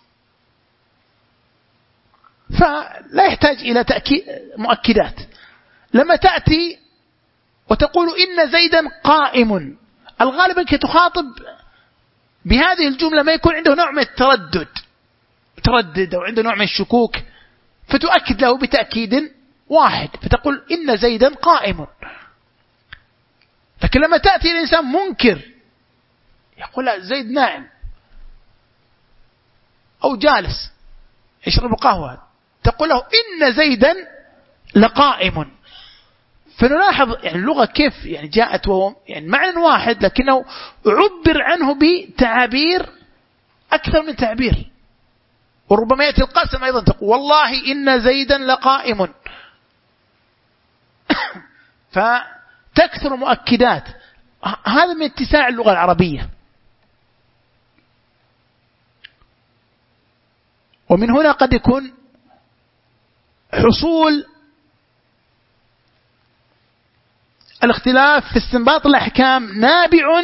فلا يحتاج إلى تأكيد مؤكدات. لما تأتي وتقول إن زيدا قائم، الغالب أنك تخاطب بهذه الجملة ما يكون عنده نوع من التردد تردد أو عنده نوع من الشكوك، فتؤكد له بتأكيد واحد فتقول إن زيدا قائم. لكن لما تأتي الإنسان منكر يقول لا زيد نائم أو جالس يشرب قهوة، تقول له إن زيدا لقائم. فنلاحظ يعني اللغة كيف يعني جاءت وهو يعني معنى واحد لكنه عبر عنه بتعابير أكثر من تعبير. وربما يأتي القسم أيضا تقول والله إن زيدا لقائم. فتكثر مؤكدات. هذا من اتساع اللغة العربية. ومن هنا قد يكون حصول الاختلاف في استنباط الأحكام نابع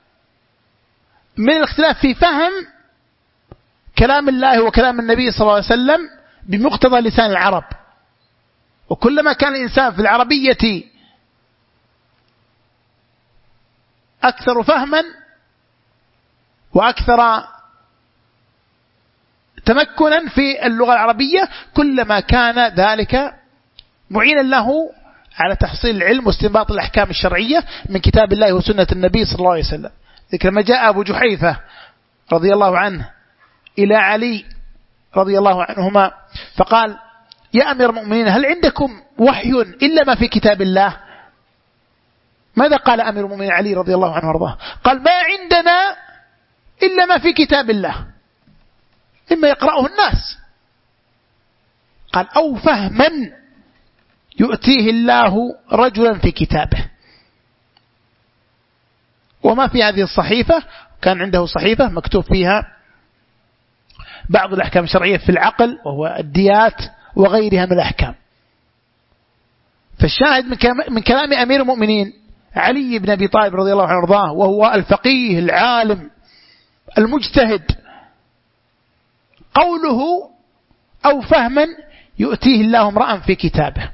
من الاختلاف في فهم كلام الله وكلام النبي صلى الله عليه وسلم بمقتضى لسان العرب. وكلما كان الإنسان في العربية أكثر فهما وأكثر تمكنا في اللغة العربية كلما كان ذلك معينا له على تحصيل العلم واستنباط الأحكام الشرعية من كتاب الله وسنة النبي صلى الله عليه وسلم. ذلك لما جاء أبو جحيفة رضي الله عنه إلى علي رضي الله عنهما فقال يا أمير المؤمنين هل عندكم وحي إلا ما في كتاب الله؟ ماذا قال أمير المؤمنين علي رضي الله عنه وارضاه؟ قال ما عندنا إلا ما في كتاب الله إما يقرأه الناس. قال أو فهما يؤتيه الله رجلا في كتابه. وما في هذه الصحيفة كان عنده صحيفة مكتوب فيها بعض الأحكام الشرعية في العقل وهو الديات وغيرها من الأحكام. فالشاهد من كلام أمير المؤمنين علي بن أبي طالب رضي الله عنه وارضاه وهو الفقيه العالم المجتهد قوله أو فهما يؤتيه الله امرأ في كتابه.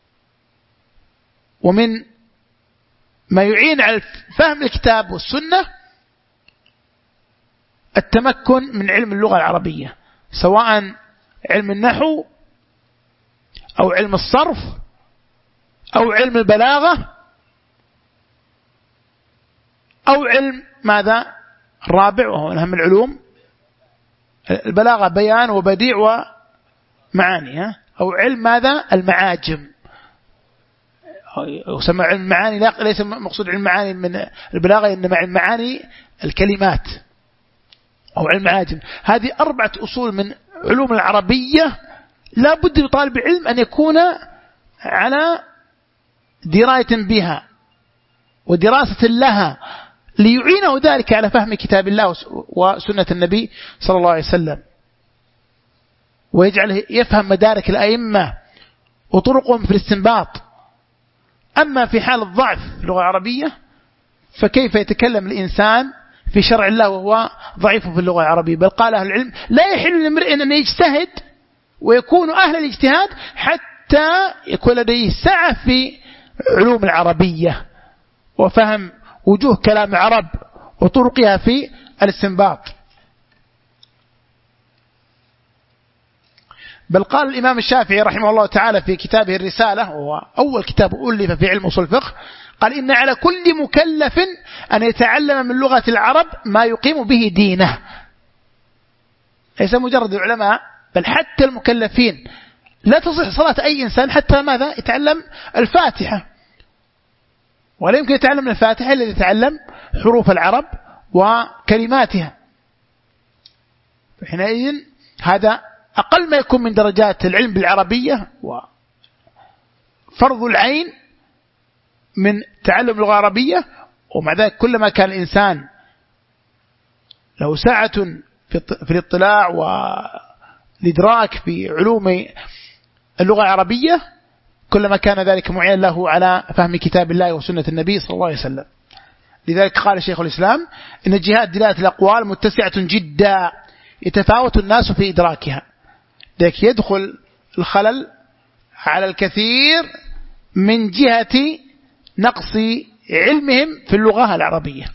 ومن ما يعين على فهم الكتاب والسنة التمكن من علم اللغة العربية سواء علم النحو أو علم الصرف أو علم البلاغة أو علم ماذا الرابع وهو أهم العلوم البلاغة بيان وبديع ومعاني، أو علم ماذا؟ المعاجم، يسمى علم المعاني، ليس مقصود علم المعاني من البلاغة، إنما علم معاني الكلمات أو علم المعاجم. هذه أربعة أصول من علوم العربية لا بد لطالب العلم أن يكون على دراية بها ودراسة لها، ليعينه ذلك على فهم كتاب الله وسنة النبي صلى الله عليه وسلم، ويجعله يفهم مدارك الأئمة وطرقهم في الاستنباط. أما في حال الضعف في اللغة العربية فكيف يتكلم الإنسان في شرع الله وهو ضعيف في اللغة العربية؟ بل قال أهل العلم لا يحل لامرئ أن يجتهد ويكون أهل الاجتهاد حتى يكون لديه سعة في علوم العربية وفهم وجوه كلام العرب وطرقها في الاستنباط. بل قال الإمام الشافعي رحمه الله تعالى في كتابه الرسالة، وهو أول كتاب ألف في علم أصول الفقه، قال إن على كل مكلف أن يتعلم من لغة العرب ما يقيم به دينه. ليس مجرد العلماء بل حتى المكلفين، لا تصح صلاة أي إنسان حتى ماذا؟ يتعلم الفاتحة، ولا يمكن يتعلم الفاتحة إلا يتعلم حروف العرب وكلماتها. حينئذ هذا أقل ما يكون من درجات العلم بالعربية، وفرض العين من تعلم اللغة العربية. ومع ذلك كلما كان الإنسان له ساعة في الاطلاع والإدراك في علوم اللغة العربية كلما كان ذلك معين له على فهم كتاب الله وسنة النبي صلى الله عليه وسلم. لذلك قال شيخ الإسلام إن جهات دلالة الأقوال متسعة جدا يتفاوت الناس في إدراكها. ذلك يدخل الخلل على الكثير من جهة نقص علمهم في اللغة العربية.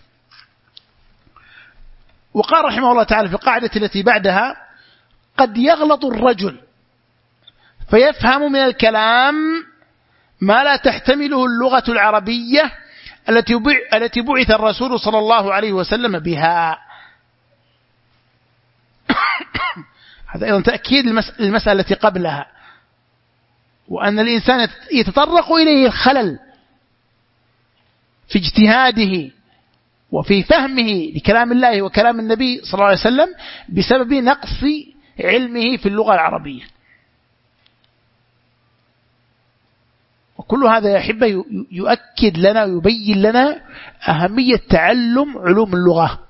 وقال رحمه الله تعالى في القاعدة التي بعدها: قد يغلط الرجل فيفهم من الكلام ما لا تحتمله اللغة العربية التي بعث الرسول صلى الله عليه وسلم بها. هذا أيضا تأكيد المسألة التي قبلها، وأن الإنسان يتطرق إليه الخلل في اجتهاده وفي فهمه لكلام الله وكلام النبي صلى الله عليه وسلم بسبب نقص علمه في اللغة العربية. وكل هذا يا أحبة يؤكد لنا ويبين لنا أهمية تعلم علوم اللغة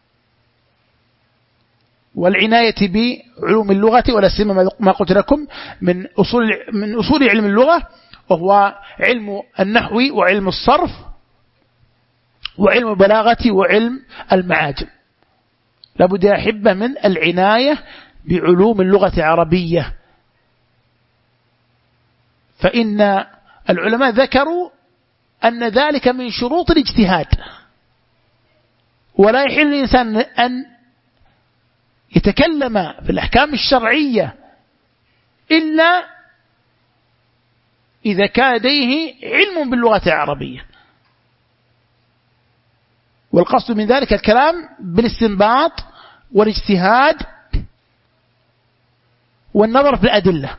والعناية بعلوم اللغة، ولا سيما ما قلت لكم من أصول من أصول علم اللغة، وهو علم النحو وعلم الصرف وعلم البلاغة وعلم المعاجم. لابد يا أحبة من العناية بعلوم اللغة العربية، فإن العلماء ذكروا أن ذلك من شروط الاجتهاد، ولا يحل الإنسان أن يتكلم في الأحكام الشرعية إلا إذا كان لديه علم باللغة العربية. والقصد من ذلك الكلام بالاستنباط والاجتهاد والنظر في الأدلة،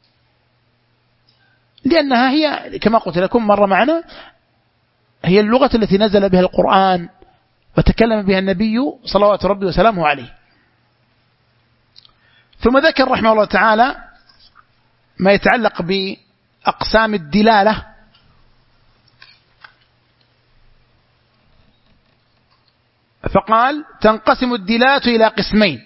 لأنها هي كما قلت لكم مرة معنا هي اللغة التي نزل بها القرآن وتكلم بها النبي صلوات ربي وسلامه عليه. ثم ذكر رحمه الله تعالى ما يتعلق بأقسام الدلالة، فقال: تنقسم الدلالة إلى قسمين: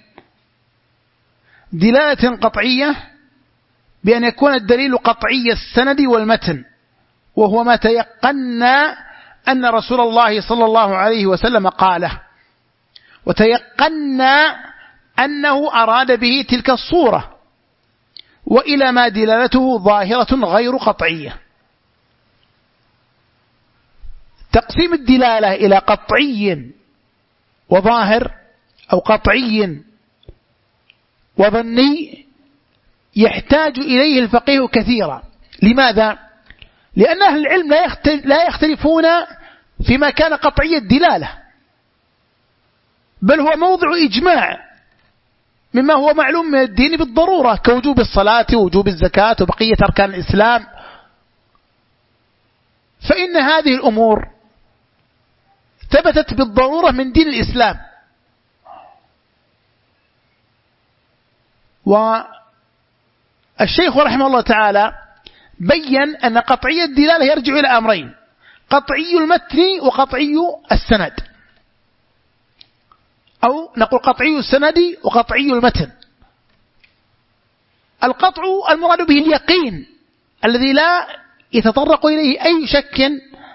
دلالة قطعية بأن يكون الدليل قطعي السند والمتن، وهو ما تيقنا أن رسول الله صلى الله عليه وسلم قاله، وتيقنا أنه أراد به تلك الصورة، وإلى ما دلالته ظاهرة غير قطعية. تقسيم الدلالة إلى قطعي وظاهر أو قطعي وظني يحتاج إليه الفقيه كثيرا. لماذا؟ لأن أهل العلم لا يختلفون فيما كان قطعي الدلالة، بل هو موضع إجماع مما هو معلوم من الدين بالضرورة كوجوب الصلاة ووجوب الزكاة وبقية أركان الإسلام، فإن هذه الأمور ثبتت بالضرورة من دين الإسلام. والشيخ رحمه الله تعالى بيّن أن قطعي الدلالة يرجع إلى أمرين: قطعي المتن وقطعي السند، أو نقول قطعي السند وقطعي المتن. القطع المراد به اليقين الذي لا يتطرق إليه أي شك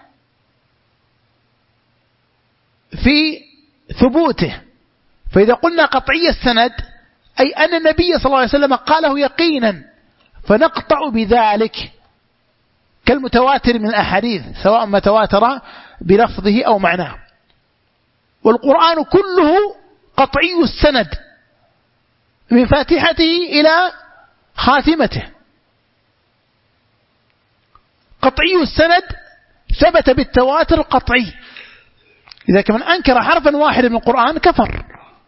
في ثبوته. فإذا قلنا قطعي السند أي أن النبي صلى الله عليه وسلم قاله يقينا، فنقطع بذلك كالمتواتر من الأحاديث سواء ما تواتر بلفظه أو معناه. والقرآن كله قطعي السند من فاتحته إلى خاتمته. قطعي السند ثبت بالتواتر القطعي، إذا كمن أنكر حرفا واحدا من القرآن كفر.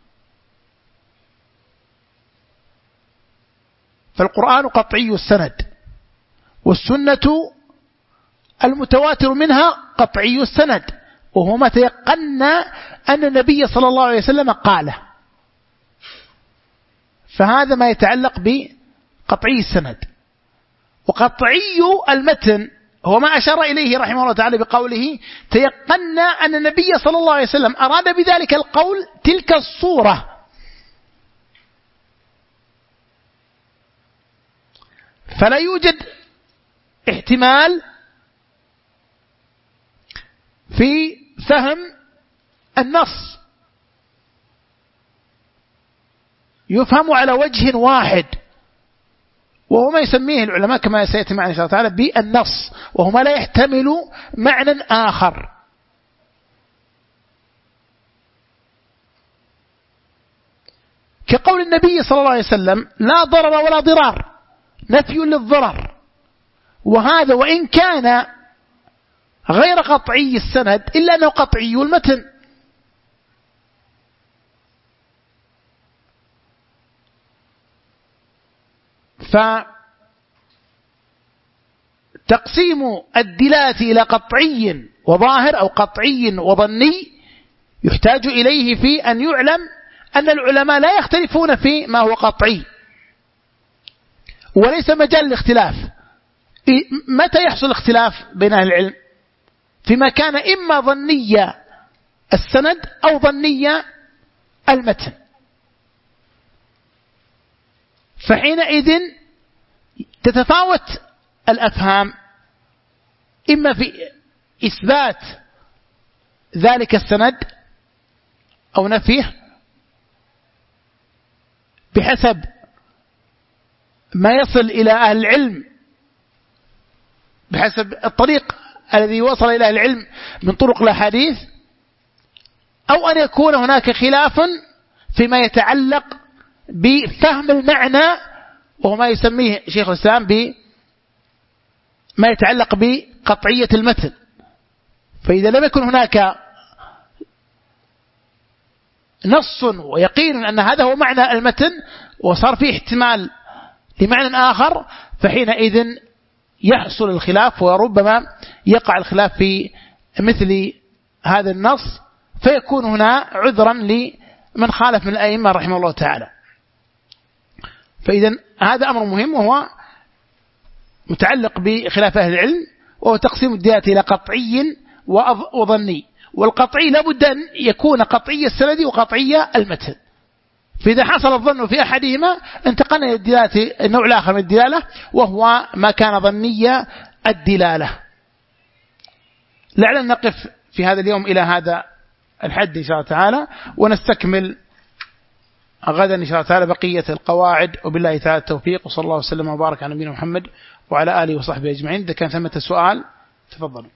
فالقرآن قطعي السند، والسنة المتواتر منها قطعي السند، وهو ما تيقنا أن النبي صلى الله عليه وسلم قاله. فهذا ما يتعلق بقطعي السند. وقطعي المتن هو ما أشار إليه رحمه الله تعالى بقوله تيقنا أن النبي صلى الله عليه وسلم أراد بذلك القول تلك الصورة. فلا يوجد احتمال في فهم النص يفهم على وجه واحد، وهو ما يسميه العلماء كما سيأتي معنا إن شاء الله تعالى بالنص، وهو ما لا يحتمل معنى آخر. كقول النبي صلى الله عليه وسلم لا ضرر ولا ضرار، نفي للضرر، وهذا وإن كان غير قطعي السند إلا أنه قطعي المتن. فتقسيم الدلالة إلى قطعي وظاهر أو قطعي وظني يحتاج إليه في أن يعلم أن العلماء لا يختلفون في ما هو قطعي، وليس مجال الاختلاف. متى يحصل اختلاف بين أهل العلم؟ فيما كان إما ظنية السند أو ظنية المتن. فحينئذ تتفاوت الأفهام إما في إثبات ذلك السند أو نفيه بحسب ما يصل إلى أهل العلم، بحسب الطريق الذي وصل إلى أهل العلم من طرق الأحاديث، أو أن يكون هناك خلاف فيما يتعلق بفهم المعنى، وهو ما يسميه شيخ الإسلام بما يتعلق بقطعية المتن. فإذا لم يكن هناك نص ويقين أن هذا هو معنى المتن وصار فيه احتمال لمعنى آخر، فحينئذ يحصل الخلاف، وربما يقع الخلاف في مثل هذا النص، فيكون هنا عذرا لمن خالف من الأئمة رحمه الله تعالى. فإذا هذا أمر مهم وهو متعلق بخلاف أهل العلم، وهو تقسيم الدلالة إلى قطعي وظني. والقطعي لابد أن يكون قطعي السند وقطعي المتن. فإذا حصل الظن في أحدهما انتقلنا إلى الدلالة النوع الآخر من الدلالة، وهو ما كان ظني الدلالة. لعلنا نقف في هذا اليوم إلى هذا الحد إن شاء الله تعالى، ونستكمل غدا إن شاء الله تعالى بقية القواعد، وبالله تعالى التوفيق، وصلى الله وسلم وبارك على نبينا محمد وعلى آله وصحبه أجمعين. إذا كان ثمة سؤال تفضلوا.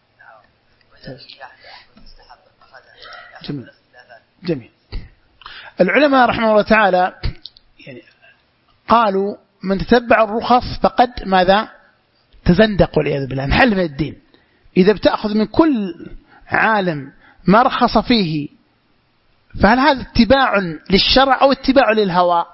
جميل. جميل. العلماء رحمه الله تعالى يعني قالوا من تتبع الرخص فقد ماذا تزندق والعياذ بالله، انحل من الدين. إذا بتأخذ من كل عالم ما رخص فيه فهل هذا اتباع للشرع أو اتباع للهوى؟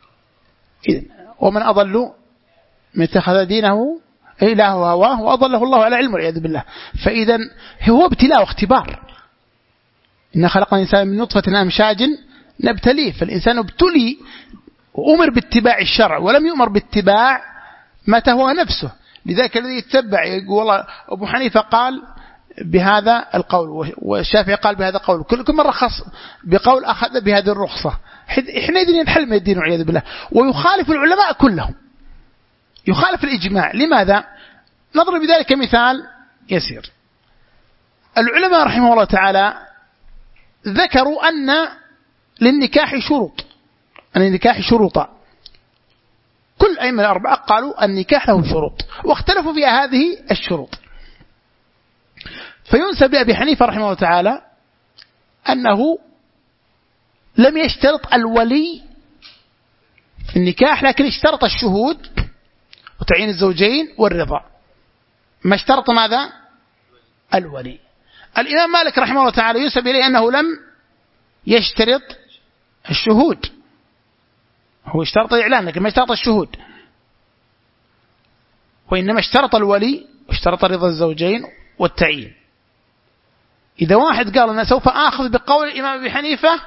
ومن أضل من اتخذ دينه إله هواه وأضله الله على علم والعياذ بالله. فإذا هو ابتلاء واختبار. إن خلقنا الإنسان من نطفة أمشاج نبتليه، فالإنسان ابتلي وأمر باتباع الشرع ولم يؤمر باتباع ما تهوى نفسه. لذلك الذي يتبع يقول والله أبو حنيفة قال بهذا القول والشافعي قال بهذا القول، كل من رخص بقول أخذ بهذه الرخصة، حينئذ ينحل من الدين والعياذ بالله. ويخالف العلماء كلهم، يخالف الإجماع. لماذا؟ نضرب بذلك مثال يسير. العلماء رحمه الله تعالى ذكروا أن للنكاح شروط، أن للنكاح شروطا. كل أئمة الأربعة قالوا النكاح له شروط واختلفوا في هذه الشروط. فينسب لأبي حنيفة رحمه الله تعالى أنه لم يشترط الولي في النكاح، لكن اشترط الشهود وتعيين الزوجين والرضا. ما اشترط ماذا؟ الولي. الإمام مالك رحمه الله تعالى ينسب إليه أنه لم يشترط الشهود، هو اشترط الإعلان لكن ما اشترط الشهود، وإنما اشترط الولي واشترط رضا الزوجين والتعيين. إذا واحد قال أنا سوف آخذ بقول الإمام أبي حنيفة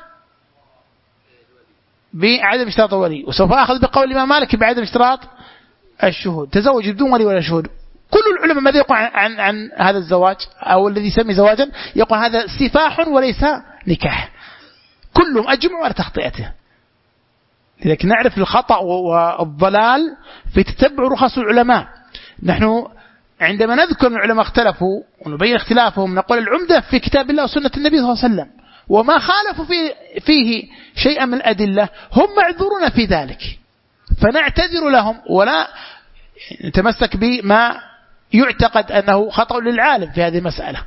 بعدم اشتراط الولي، وسوف آخذ بقول الإمام مالك بعدم اشتراط الشهود، تزوج بدون ولي ولا شهود، كل العلماء ماذا يقول عن, عن, عن هذا الزواج أو الذي يسمي زواجا؟ يقول هذا سفاح وليس نكاح. كلهم أجمعوا على تخطئته. لذلك نعرف الخطأ والضلال في تتبع رخص العلماء. نحن عندما نذكر أن العلماء اختلفوا ونبين اختلافهم نقول العمدة في كتاب الله وسنة النبي صلى الله عليه وسلم، وما خالفوا فيه, فيه شيئا من الأدلة هم معذورون في ذلك، فنعتذر لهم ولا نتمسك بما يعتقد أنه خطأ للعالم في هذه المسألة.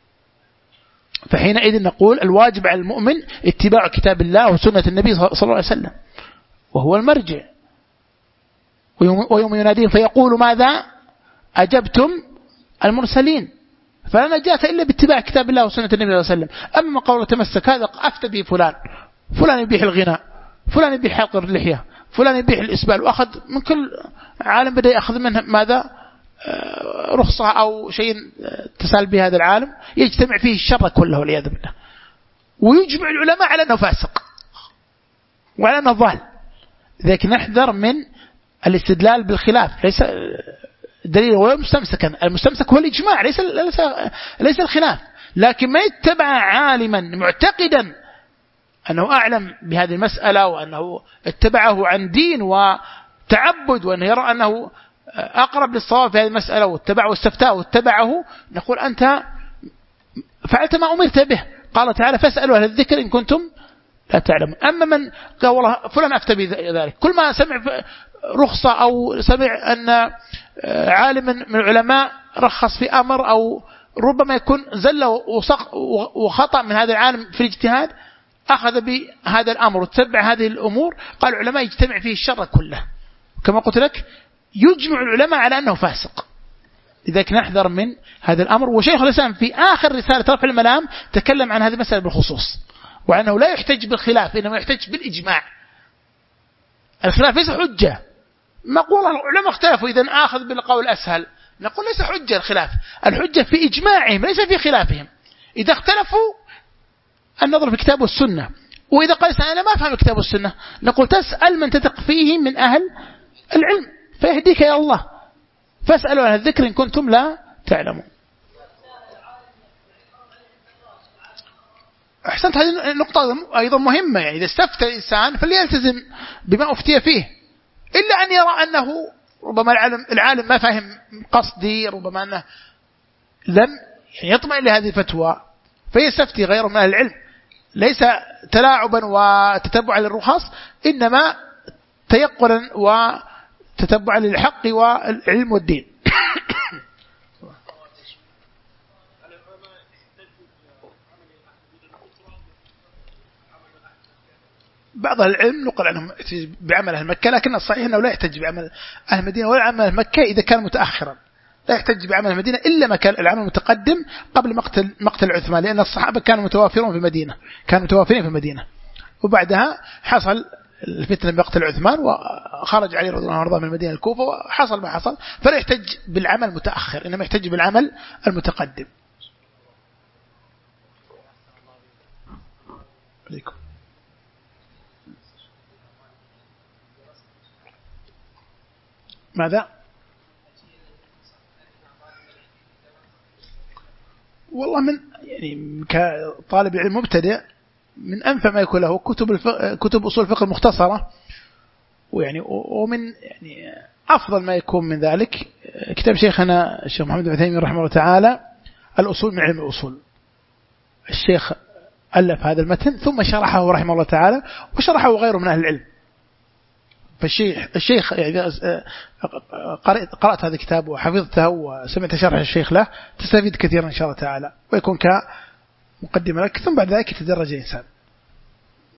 فحينئذ نقول الواجب على المؤمن اتباع كتاب الله وسنة النبي صلى الله عليه وسلم، وهو المرجع. ويوم يناديهم فيقول ماذا أجبتم المرسلين، فلا نجاة إلا باتباع كتاب الله وسنة النبي صلى الله عليه وسلم. أما قول تمسك هذا أفتى به فلان، فلان يبيح الغناء، فلان يبيح حلق اللحية، فلان يبيح الإسبال، وأخذ من كل عالم بدأ يأخذ منه ماذا رخصة أو شيء تسال به هذا العالم، يجتمع فيه الشر كله والعياذ بالله. ويجمع العلماء على أنه فاسق وعلى أنه ضال. لذلك نحذر من الاستدلال بالخلاف، ليس دليل ولا مستمسكا. المستمسك هو الإجماع، ليس ليس ليس الخلاف. لكن ما يتبع عالما معتقدا أنه أعلم بهذه المسألة وأنه اتبعه عن دين وتعبد وأنه يرى أنه أقرب للصواب في هذه المسألة واتبعه واستفتاه واتبعه، نقول أنت فعلت ما أمرت به. قال تعالى فاسألوا أهل الذكر إن كنتم لا تعلمون. أما من قال والله فلان أفتى بذلك، كل ما سمع رخصة أو سمع أن عالم من العلماء رخص في أمر أو ربما يكون زل وخطأ من هذا العالم في الاجتهاد، أخذ بهذا الأمر وتتبع هذه الأمور، قال العلماء يجتمع فيه الشر كله. كما قلت لك يجمع العلماء على أنه فاسق. لذلك نحذر من هذا الأمر. وشيخ الإسلام في آخر رسالة رفع الملام تكلم عن هذه المسألة بالخصوص، وأنه لا يحتج بالخلاف إنما يحتج بالإجماع. الخلاف ليس حجة. ما قول العلماء اختلفوا إذن آخذ بالقول أسهل، نقول ليس حجة الخلاف، الحجة في إجماعهم ليس في خلافهم. إذا اختلفوا النظر في الكتاب والسنة، وإذا قال أنا ما أفهم الكتاب والسنة نقول تسأل من تثق فيه من أهل العلم فيهديك يا الله، فاسألوا عن الذكر إن كنتم لا تعلمون. أحسنت، هذه النقطة أيضا مهمة. يعني إذا استفتى الإنسان فليلتزم بما أفتي فيه، إلا أن يرى أنه ربما العالم, العالم ما فهم قصدي، ربما أنه لم يعني يطمئن لهذه الفتوى فيستفتي غيره من أهل العلم، ليس تلاعبا وتتبعا للرخص، إنما تيقنا وتتبعا للحق والعلم والدين. بعض العلم نقل عنهم بعمل أهل مكة، لكن الصحيح أنه لا يحتج بعمل أهل المدينة ولا عمل أهل مكة إذا كان متأخرا، لا يحتج بعمل المدينة إلا ما كان العمل المتقدم قبل مقتل مقتل عثمان، لأن الصحابة كانوا متوافرون في المدينة كانوا متوافرين في المدينة، وبعدها حصل الفتنة بمقتل عثمان وخرج علي رضي الله عنه من المدينة الكوفة وحصل ما حصل، فلا يحتج بالعمل المتأخر إنما يحتج بالعمل المتقدم. عليكم. ماذا؟ والله من يعني كطالب علم مبتدئ من أنفع ما يكون له كتب الف... كتب أصول الفقه المختصرة، ويعني ومن يعني أفضل ما يكون من ذلك كتاب شيخنا الشيخ محمد بن عثيمين رحمه الله تعالى الأصول من علم الأصول. الشيخ ألف هذا المتن ثم شرحه رحمه الله تعالى وشرحه غيره من أهل العلم. فالشيخ الشيخ يعني قرأت, قرأت هذا الكتاب وحفظته وسمعت شرح الشيخ له، تستفيد كثيرا إن شاء الله تعالى، ويكون كمقدمة لك، ثم بعد ذلك يتدرج الإنسان.